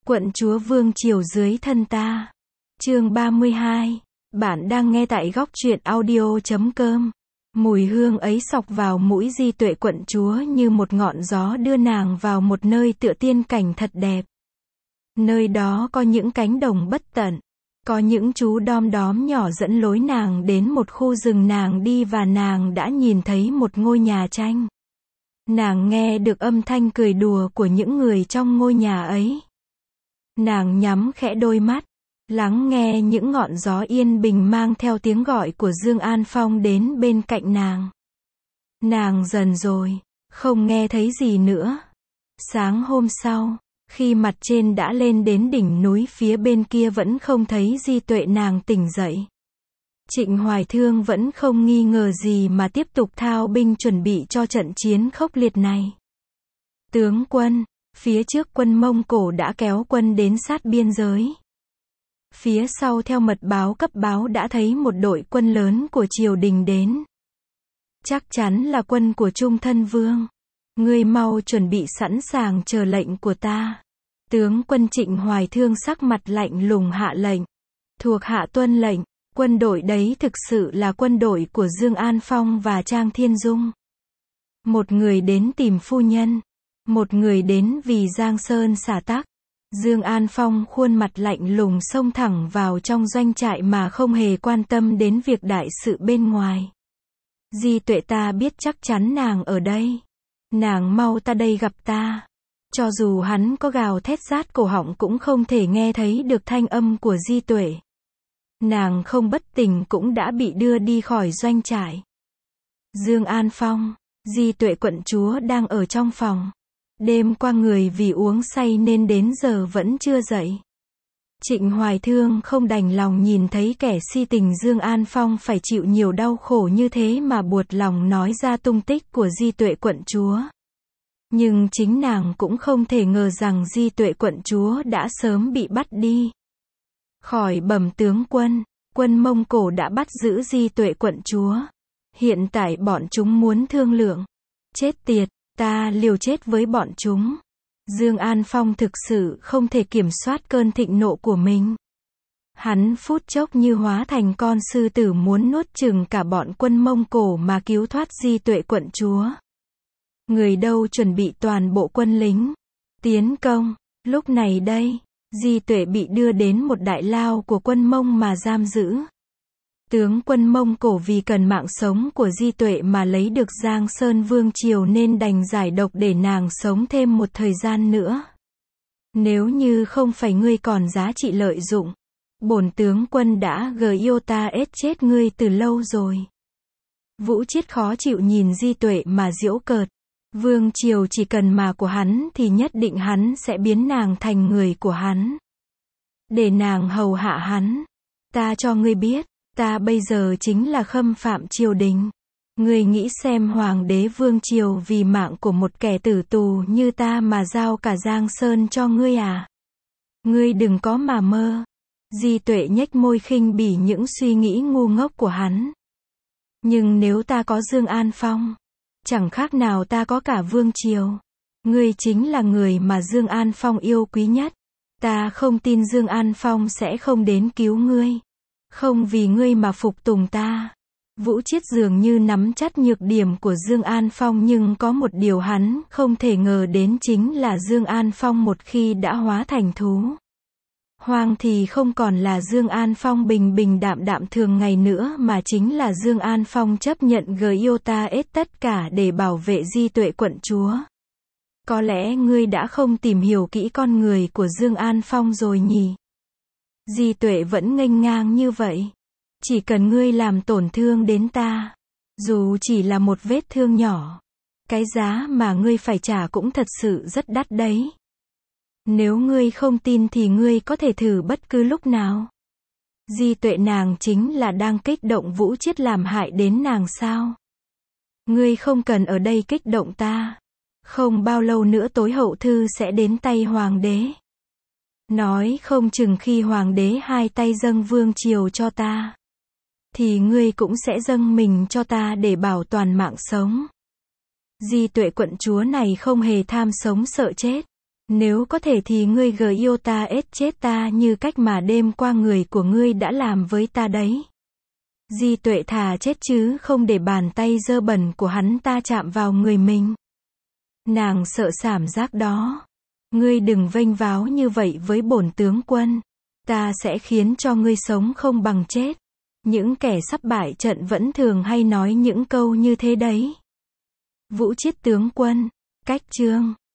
Quận chúa vương triều dưới thân ta. Chương 32. Bạn đang nghe tại góc truyện audio.com. Mùi hương ấy xộc vào mũi Di Tuệ quận chúa như một ngọn gió đưa nàng vào một nơi tựa tiên cảnh thật đẹp. Nơi đó có những cánh đồng bất tận, có những chú đom đóm nhỏ dẫn lối nàng đến một khu rừng nàng đi và nàng đã nhìn thấy một ngôi nhà tranh. Nàng nghe được âm thanh cười đùa của những người trong ngôi nhà ấy. Nàng nhắm khẽ đôi mắt, lắng nghe những ngọn gió yên bình mang theo tiếng gọi của Dương An Phong đến bên cạnh nàng. Nàng dần rồi, không nghe thấy gì nữa. Sáng hôm sau, khi mặt trên đã lên đến đỉnh núi phía bên kia vẫn không thấy Di Tuệ, nàng tỉnh dậy. Trịnh Hoài Thương vẫn không nghi ngờ gì mà tiếp tục thao binh chuẩn bị cho trận chiến khốc liệt này. Tướng quân, phía trước quân Mông Cổ đã kéo quân đến sát biên giới. Phía sau theo mật báo cấp báo đã thấy một đội quân lớn của triều đình đến. Chắc chắn là quân của Trung Thân Vương. Ngươi mau chuẩn bị sẵn sàng chờ lệnh của ta. Tướng quân Trịnh Hoài Thương sắc mặt lạnh lùng hạ lệnh. Thuộc hạ tuân lệnh. Quân đội đấy thực sự là quân đội của Dương An Phong và Trang Thiên Dung. Một người đến tìm phu nhân, một người đến vì Giang Sơn xả tắc. Dương An Phong khuôn mặt lạnh lùng xông thẳng vào trong doanh trại mà không hề quan tâm đến việc đại sự bên ngoài. Di Tuệ, ta biết chắc chắn nàng ở đây. Nàng mau ta đây gặp ta. Cho dù hắn có gào thét rát cổ họng cũng không thể nghe thấy được thanh âm của Di Tuệ. Nàng không bất tỉnh cũng đã bị đưa đi khỏi doanh trại. Dương An Phong, Di Tuệ quận chúa đang ở trong phòng. Đêm qua người vì uống say nên đến giờ vẫn chưa dậy. Trịnh Hoài Thương không đành lòng nhìn thấy kẻ si tình Dương An Phong phải chịu nhiều đau khổ như thế mà buột lòng nói ra tung tích của Di Tuệ quận chúa. Nhưng chính nàng cũng không thể ngờ rằng Di Tuệ quận chúa đã sớm bị bắt đi. Khỏi bẩm tướng quân, quân Mông Cổ đã bắt giữ Di Tuệ quận chúa. Hiện tại bọn chúng muốn thương lượng. Chết tiệt, ta liều chết với bọn chúng. Dương An Phong thực sự không thể kiểm soát cơn thịnh nộ của mình. Hắn phút chốc như hóa thành con sư tử muốn nuốt chửng cả bọn quân Mông Cổ mà cứu thoát Di Tuệ quận chúa. Người đâu chuẩn bị toàn bộ quân lính. Tiến công, lúc này đây. Di Tuệ bị đưa đến một đại lao của quân Mông mà giam giữ. Tướng quân Mông Cổ vì cần mạng sống của Di Tuệ mà lấy được Giang Sơn Vương triều nên đành giải độc để nàng sống thêm một thời gian nữa. Nếu như không phải ngươi còn giá trị lợi dụng, bổn tướng quân đã ta ết chết ngươi từ lâu rồi. Vũ Chiết khó chịu nhìn Di Tuệ mà giễu cợt. Vương triều chỉ cần mà của hắn thì nhất định hắn sẽ biến nàng thành người của hắn. Để nàng hầu hạ hắn. Ta cho ngươi biết, ta bây giờ chính là khâm phạm triều đình. Ngươi nghĩ xem hoàng đế vương triều vì mạng của một kẻ tử tù như ta mà giao cả Giang Sơn cho ngươi à? Ngươi đừng có mà mơ. Di Tuệ nhếch môi khinh bỉ những suy nghĩ ngu ngốc của hắn. Nhưng nếu ta có Dương An Phong, chẳng khác nào ta có cả vương triều. Ngươi chính là người mà Dương An Phong yêu quý nhất. Ta không tin Dương An Phong sẽ không đến cứu ngươi. Không vì ngươi mà phục tùng ta. Vũ Chiết dường như nắm chắc nhược điểm của Dương An Phong, nhưng có một điều hắn không thể ngờ đến chính là Dương An Phong một khi đã hóa thành thú hoang thì không còn là Dương An Phong bình bình đạm đạm thường ngày nữa mà chính là Dương An Phong chấp nhận ta ết tất cả để bảo vệ Di Tuệ quận chúa. Có lẽ ngươi đã không tìm hiểu kỹ con người của Dương An Phong rồi nhỉ? Di Tuệ vẫn nghênh ngang như vậy. Chỉ cần ngươi làm tổn thương đến ta, dù chỉ là một vết thương nhỏ, cái giá mà ngươi phải trả cũng thật sự rất đắt đấy. Nếu ngươi không tin thì ngươi có thể thử bất cứ lúc nào. Di Tuệ, nàng chính là đang kích động Vũ Chiết làm hại đến nàng sao? Ngươi không cần ở đây kích động ta. Không bao lâu nữa tối hậu thư sẽ đến tay hoàng đế. Nói không chừng khi hoàng đế hai tay dâng vương triều cho ta, thì ngươi cũng sẽ dâng mình cho ta để bảo toàn mạng sống. Di Tuệ quận chúa này không hề tham sống sợ chết. Nếu có thể thì ngươi yêu ta ết chết ta như cách mà đêm qua người của ngươi đã làm với ta đấy. Di Tuệ thà chết chứ không để bàn tay dơ bẩn của hắn ta chạm vào người mình. Nàng sợ cảm giác đó. Ngươi đừng vênh váo như vậy với bổn tướng quân. Ta sẽ khiến cho ngươi sống không bằng chết. Những kẻ sắp bại trận vẫn thường hay nói những câu như thế đấy. Vũ Chiết tướng quân, cách chương